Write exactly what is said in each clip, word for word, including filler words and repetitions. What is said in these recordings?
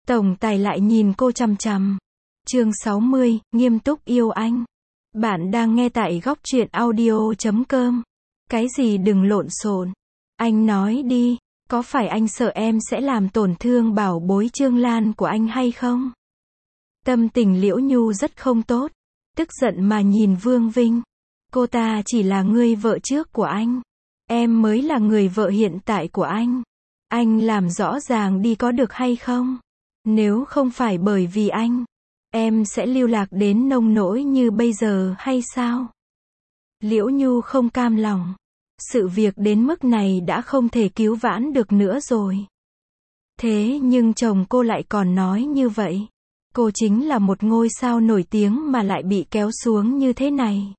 Tổng tài lại nhìn cô chằm chằm. Chương sáu mươi, nghiêm túc yêu anh. Bạn đang nghe tại góc truyện audio chấm com. Cái gì đừng lộn xộn. Anh nói đi, có phải anh sợ em sẽ làm tổn thương bảo bối Trương Lan của anh hay không? Tâm tình Liễu Nhu rất không tốt. Tức giận mà nhìn Vương Vinh. Cô ta chỉ là người vợ trước của anh. Em mới là người vợ hiện tại của anh. Anh làm rõ ràng đi có được hay không? Nếu không phải bởi vì anh, em sẽ lưu lạc đến nông nỗi như bây giờ hay sao? Liễu Nhu không cam lòng. Sự việc đến mức này đã không thể cứu vãn được nữa rồi. Thế nhưng chồng cô lại còn nói như vậy. Cô chính là một ngôi sao nổi tiếng mà lại bị kéo xuống như thế này.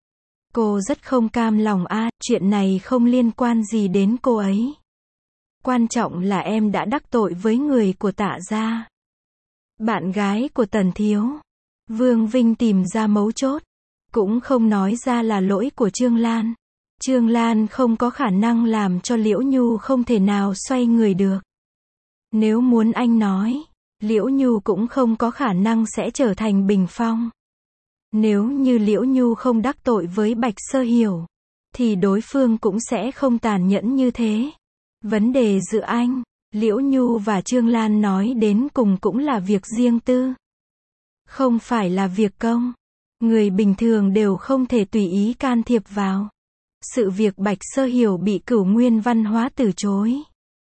Cô rất không cam lòng a, à, chuyện này không liên quan gì đến cô ấy. Quan trọng là em đã đắc tội với người của Tạ gia. Bạn gái của Tần Thiếu. Vương Vinh tìm ra mấu chốt. Cũng không nói ra là lỗi của Trương Lan. Trương Lan không có khả năng làm cho Liễu Nhu không thể nào xoay người được. Nếu muốn anh nói, Liễu Nhu cũng không có khả năng sẽ trở thành bình phong. Nếu như Liễu Nhu không đắc tội với Bạch Sơ Hiểu, thì đối phương cũng sẽ không tàn nhẫn như thế. Vấn đề giữa anh, Liễu Nhu và Trương Lan nói đến cùng cũng là việc riêng tư. Không phải là việc công. Người bình thường đều không thể tùy ý can thiệp vào. Sự việc Bạch Sơ Hiểu bị Cửu Nguyên Văn Hóa từ chối.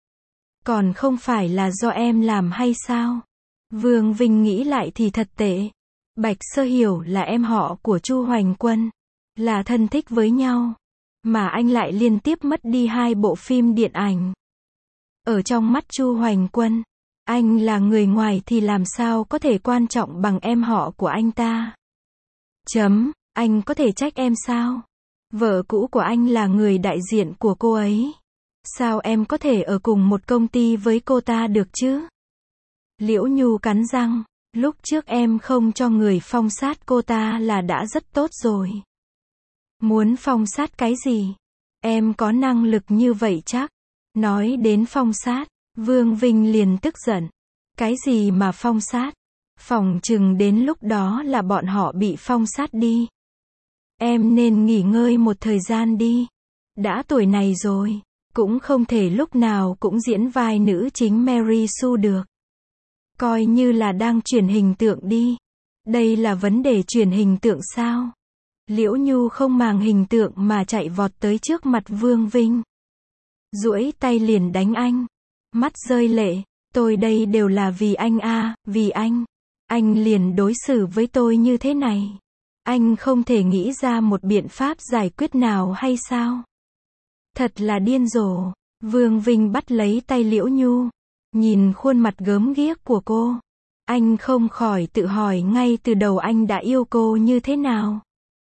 Còn không phải là do em làm hay sao? Vương Vinh nghĩ lại thì thật tệ. Bạch Sơ Hiểu là em họ của Chu Hoành Quân. Là thân thích với nhau. Mà anh lại liên tiếp mất đi hai bộ phim điện ảnh. Ở trong mắt Chu Hoành Quân, anh là người ngoài thì làm sao có thể quan trọng bằng em họ của anh ta. Chấm, anh có thể trách em sao? Vợ cũ của anh là người đại diện của cô ấy. Sao em có thể ở cùng một công ty với cô ta được chứ? Liễu Nhu cắn răng, lúc trước em không cho người phong sát cô ta là đã rất tốt rồi. Muốn phong sát cái gì? Em có năng lực như vậy chắc? Nói đến phong sát, Vương Vinh liền tức giận. Cái gì mà phong sát? Phòng chừng đến lúc đó là bọn họ bị phong sát đi. Em nên nghỉ ngơi một thời gian đi. Đã tuổi này rồi, cũng không thể lúc nào cũng diễn vai nữ chính Mary Sue được. Coi như là đang chuyển hình tượng đi. Đây là vấn đề chuyển hình tượng sao? Liễu Nhu không màng hình tượng mà chạy vọt tới trước mặt Vương Vinh. Duỗi tay liền đánh anh. Mắt rơi lệ. Tôi đây đều là vì anh a, à, vì anh. Anh liền đối xử với tôi như thế này. Anh không thể nghĩ ra một biện pháp giải quyết nào hay sao? Thật là điên rồ. Vương Vinh bắt lấy tay Liễu Nhu. Nhìn khuôn mặt gớm ghiếc của cô. Anh không khỏi tự hỏi ngay từ đầu anh đã yêu cô như thế nào.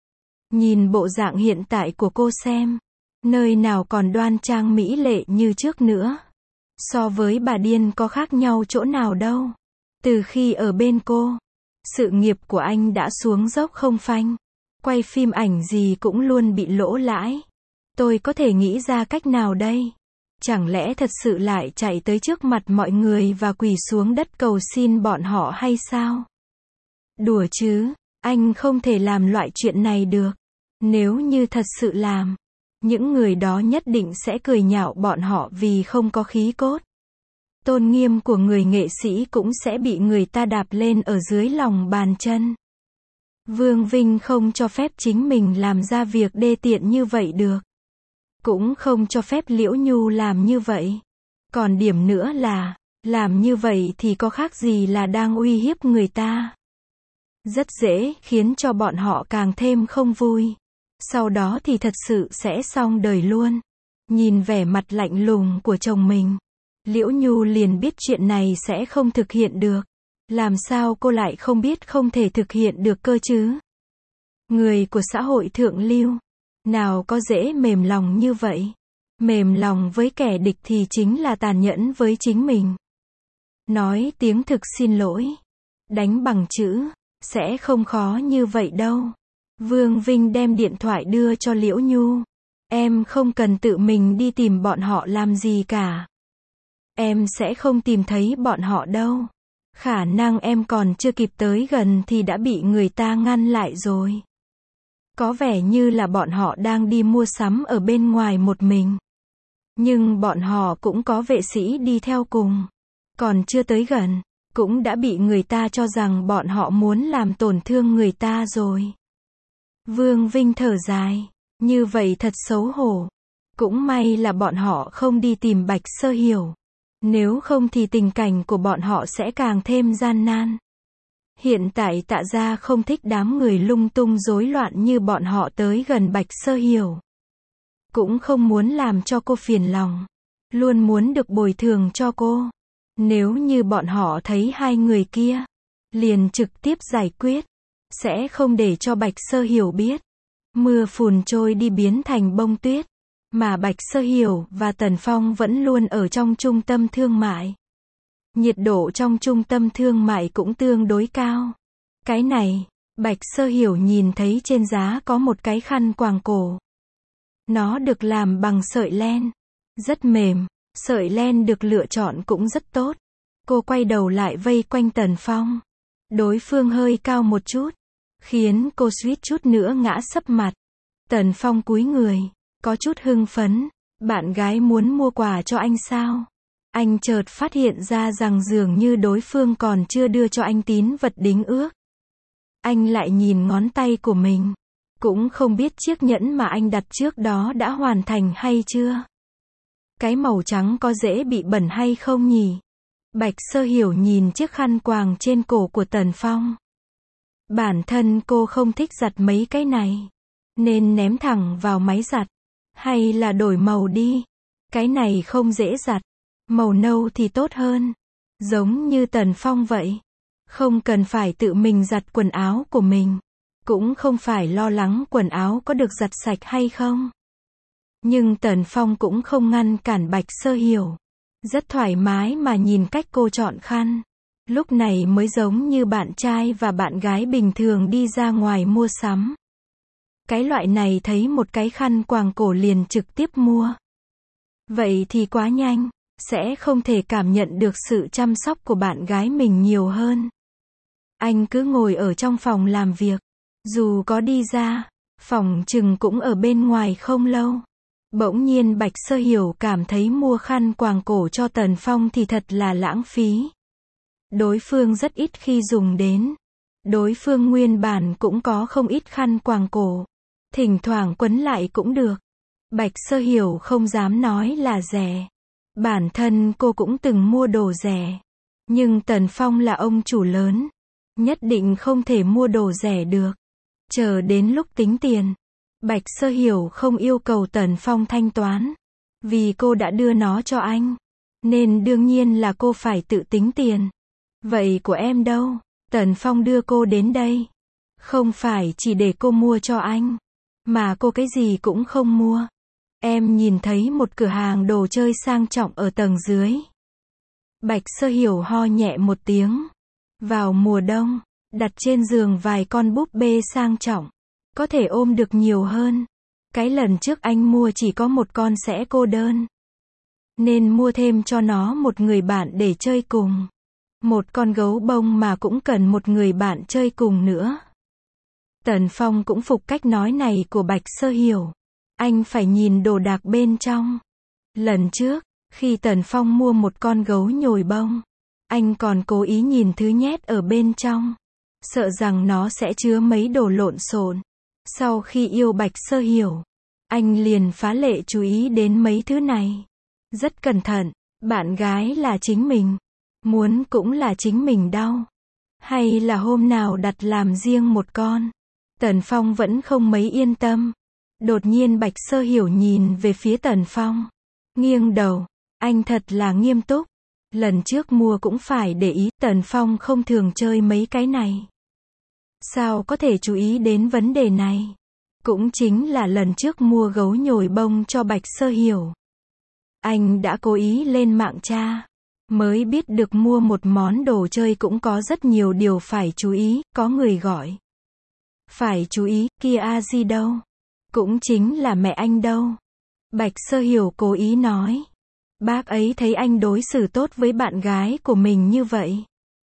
Nhìn bộ dạng hiện tại của cô xem. Nơi nào còn đoan trang mỹ lệ như trước nữa. So với bà điên có khác nhau chỗ nào đâu. Từ khi ở bên cô, sự nghiệp của anh đã xuống dốc không phanh. Quay phim ảnh gì cũng luôn bị lỗ lãi. Tôi có thể nghĩ ra cách nào đây? Chẳng lẽ thật sự lại chạy tới trước mặt mọi người và quỳ xuống đất cầu xin bọn họ hay sao? Đùa chứ, anh không thể làm loại chuyện này được. Nếu như thật sự làm, những người đó nhất định sẽ cười nhạo bọn họ vì không có khí cốt. Tôn nghiêm của người nghệ sĩ cũng sẽ bị người ta đạp lên ở dưới lòng bàn chân. Vương Vinh không cho phép chính mình làm ra việc đê tiện như vậy được. Cũng không cho phép Liễu Nhu làm như vậy. Còn điểm nữa là, làm như vậy thì có khác gì là đang uy hiếp người ta. Rất dễ khiến cho bọn họ càng thêm không vui. Sau đó thì thật sự sẽ xong đời luôn. Nhìn vẻ mặt lạnh lùng của chồng mình, Liễu Nhu liền biết chuyện này sẽ không thực hiện được. Làm sao cô lại không biết không thể thực hiện được cơ chứ? Người của xã hội thượng lưu, nào có dễ mềm lòng như vậy. Mềm lòng với kẻ địch thì chính là tàn nhẫn với chính mình. Nói tiếng thực xin lỗi, đánh bằng chữ, sẽ không khó như vậy đâu. Vương Vinh đem điện thoại đưa cho Liễu Nhu. Em không cần tự mình đi tìm bọn họ làm gì cả. Em sẽ không tìm thấy bọn họ đâu. Khả năng em còn chưa kịp tới gần thì đã bị người ta ngăn lại rồi. Có vẻ như là bọn họ đang đi mua sắm ở bên ngoài một mình. Nhưng bọn họ cũng có vệ sĩ đi theo cùng. Còn chưa tới gần, cũng đã bị người ta cho rằng bọn họ muốn làm tổn thương người ta rồi. Vương Vinh thở dài. Như vậy thật xấu hổ. Cũng may là bọn họ không đi tìm Bạch Sơ Hiểu. Nếu không thì tình cảnh của bọn họ sẽ càng thêm gian nan. Hiện tại Tạ gia không thích đám người lung tung rối loạn như bọn họ tới gần Bạch Sơ Hiểu. Cũng không muốn làm cho cô phiền lòng. Luôn muốn được bồi thường cho cô. Nếu như bọn họ thấy hai người kia, liền trực tiếp giải quyết. Sẽ không để cho Bạch Sơ Hiểu biết. Mưa phùn trôi đi biến thành bông tuyết. Mà Bạch Sơ Hiểu và Tần Phong vẫn luôn ở trong trung tâm thương mại. Nhiệt độ trong trung tâm thương mại cũng tương đối cao. Cái này, Bạch Sơ Hiểu nhìn thấy trên giá có một cái khăn quàng cổ. Nó được làm bằng sợi len. Rất mềm, sợi len được lựa chọn cũng rất tốt. Cô quay đầu lại vây quanh Tần Phong. Đối phương hơi cao một chút, khiến cô suýt chút nữa ngã sấp mặt. Tần Phong cúi người, có chút hưng phấn. Bạn gái muốn mua quà cho anh sao? Anh chợt phát hiện ra rằng dường như đối phương còn chưa đưa cho anh tín vật đính ước. Anh lại nhìn ngón tay của mình. Cũng không biết chiếc nhẫn mà anh đặt trước đó đã hoàn thành hay chưa. Cái màu trắng có dễ bị bẩn hay không nhỉ? Bạch Sơ Hiểu nhìn chiếc khăn quàng trên cổ của Tần Phong. Bản thân cô không thích giặt mấy cái này. Nên ném thẳng vào máy giặt. Hay là đổi màu đi. Cái này không dễ giặt. Màu nâu thì tốt hơn. Giống như Tần Phong vậy. Không cần phải tự mình giặt quần áo của mình. Cũng không phải lo lắng quần áo có được giặt sạch hay không. Nhưng Tần Phong cũng không ngăn cản Bạch Sơ Hiểu. Rất thoải mái mà nhìn cách cô chọn khăn. Lúc này mới giống như bạn trai và bạn gái bình thường đi ra ngoài mua sắm. Cái loại này thấy một cái khăn quàng cổ liền trực tiếp mua. Vậy thì quá nhanh. Sẽ không thể cảm nhận được sự chăm sóc của bạn gái mình nhiều hơn. Anh cứ ngồi ở trong phòng làm việc. Dù có đi ra, phòng chừng cũng ở bên ngoài không lâu. Bỗng nhiên Bạch Sơ Hiểu cảm thấy mua khăn quàng cổ cho Tần Phong thì thật là lãng phí. Đối phương rất ít khi dùng đến. Đối phương nguyên bản cũng có không ít khăn quàng cổ. Thỉnh thoảng quấn lại cũng được. Bạch Sơ Hiểu không dám nói là rẻ. Bản thân cô cũng từng mua đồ rẻ. Nhưng Tần Phong là ông chủ lớn. Nhất định không thể mua đồ rẻ được. Chờ đến lúc tính tiền. Bạch Sơ Hiểu không yêu cầu Tần Phong thanh toán. Vì cô đã đưa nó cho anh. Nên đương nhiên là cô phải tự tính tiền. Vậy của em đâu? Tần Phong đưa cô đến đây. Không phải chỉ để cô mua cho anh. Mà cô cái gì cũng không mua. Em nhìn thấy một cửa hàng đồ chơi sang trọng ở tầng dưới. Bạch Sơ Hiểu ho nhẹ một tiếng. Vào mùa đông, đặt trên giường vài con búp bê sang trọng. Có thể ôm được nhiều hơn. Cái lần trước anh mua chỉ có một con sẽ cô đơn. Nên mua thêm cho nó một người bạn để chơi cùng. Một con gấu bông mà cũng cần một người bạn chơi cùng nữa. Tần Phong cũng phục cách nói này của Bạch Sơ Hiểu. Anh phải nhìn đồ đạc bên trong. Lần trước, khi Tần Phong mua một con gấu nhồi bông, anh còn cố ý nhìn thứ nhét ở bên trong. Sợ rằng nó sẽ chứa mấy đồ lộn xộn. Sau khi yêu Bạch Sơ Hiểu, anh liền phá lệ chú ý đến mấy thứ này. Rất cẩn thận, bạn gái là chính mình. Muốn cũng là chính mình đau. Hay là hôm nào đặt làm riêng một con. Tần Phong vẫn không mấy yên tâm. Đột nhiên Bạch Sơ Hiểu nhìn về phía Tần Phong. Nghiêng đầu, anh thật là nghiêm túc. Lần trước mua cũng phải để ý, Tần Phong không thường chơi mấy cái này. Sao có thể chú ý đến vấn đề này? Cũng chính là lần trước mua gấu nhồi bông cho Bạch Sơ Hiểu. Anh đã cố ý lên mạng tra. Mới biết được mua một món đồ chơi cũng có rất nhiều điều phải chú ý, có người gọi. Phải chú ý, kia a gì đâu. Cũng chính là mẹ anh đâu. Bạch Sơ Hiểu cố ý nói. Bác ấy thấy anh đối xử tốt với bạn gái của mình như vậy.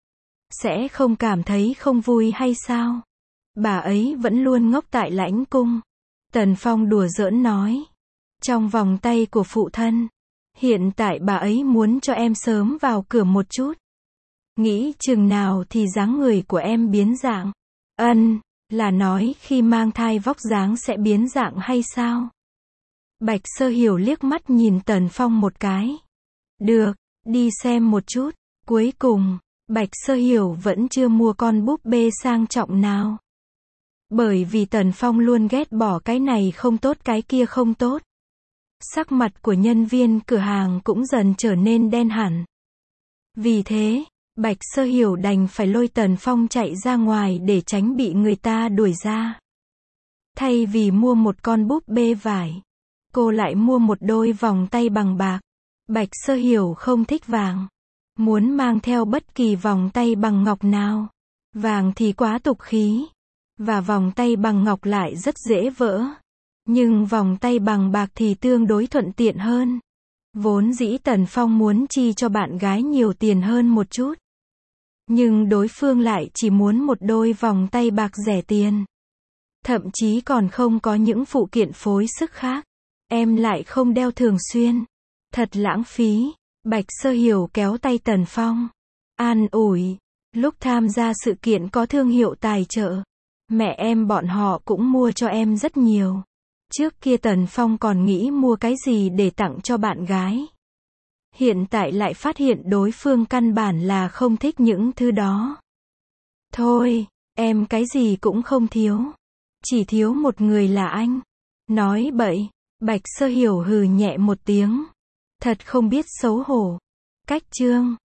Sẽ không cảm thấy không vui hay sao? Bà ấy vẫn luôn ngốc tại lãnh cung. Tần Phong đùa giỡn nói. Trong vòng tay của phụ thân. Hiện tại bà ấy muốn cho em sớm vào cửa một chút. Nghĩ chừng nào thì dáng người của em biến dạng. Ân, là nói khi mang thai vóc dáng sẽ biến dạng hay sao? Bạch Sơ Hiểu liếc mắt nhìn Tần Phong một cái. Được, đi xem một chút. Cuối cùng, Bạch Sơ Hiểu vẫn chưa mua con búp bê sang trọng nào. Bởi vì Tần Phong luôn ghét bỏ cái này không tốt cái kia không tốt. Sắc mặt của nhân viên cửa hàng cũng dần trở nên đen hẳn. Vì thế, Bạch Sơ Hiểu đành phải lôi Tần Phong chạy ra ngoài để tránh bị người ta đuổi ra. Thay vì mua một con búp bê vải, cô lại mua một đôi vòng tay bằng bạc. Bạch Sơ Hiểu không thích vàng. Muốn mang theo bất kỳ vòng tay bằng ngọc nào. Vàng thì quá tục khí. Và vòng tay bằng ngọc lại rất dễ vỡ. Nhưng vòng tay bằng bạc thì tương đối thuận tiện hơn. Vốn dĩ Tần Phong muốn chi cho bạn gái nhiều tiền hơn một chút. Nhưng đối phương lại chỉ muốn một đôi vòng tay bạc rẻ tiền. Thậm chí còn không có những phụ kiện phối sức khác. Em lại không đeo thường xuyên. Thật lãng phí. Bạch Sơ Hiểu kéo tay Tần Phong. An ủi. Lúc tham gia sự kiện có thương hiệu tài trợ. Mẹ em bọn họ cũng mua cho em rất nhiều. Trước kia Tần Phong còn nghĩ mua cái gì để tặng cho bạn gái. Hiện tại lại phát hiện đối phương căn bản là không thích những thứ đó. Thôi, em cái gì cũng không thiếu. Chỉ thiếu một người là anh. Nói bậy. Bạch Sơ Hiểu hừ nhẹ một tiếng. Thật không biết xấu hổ. Cách chương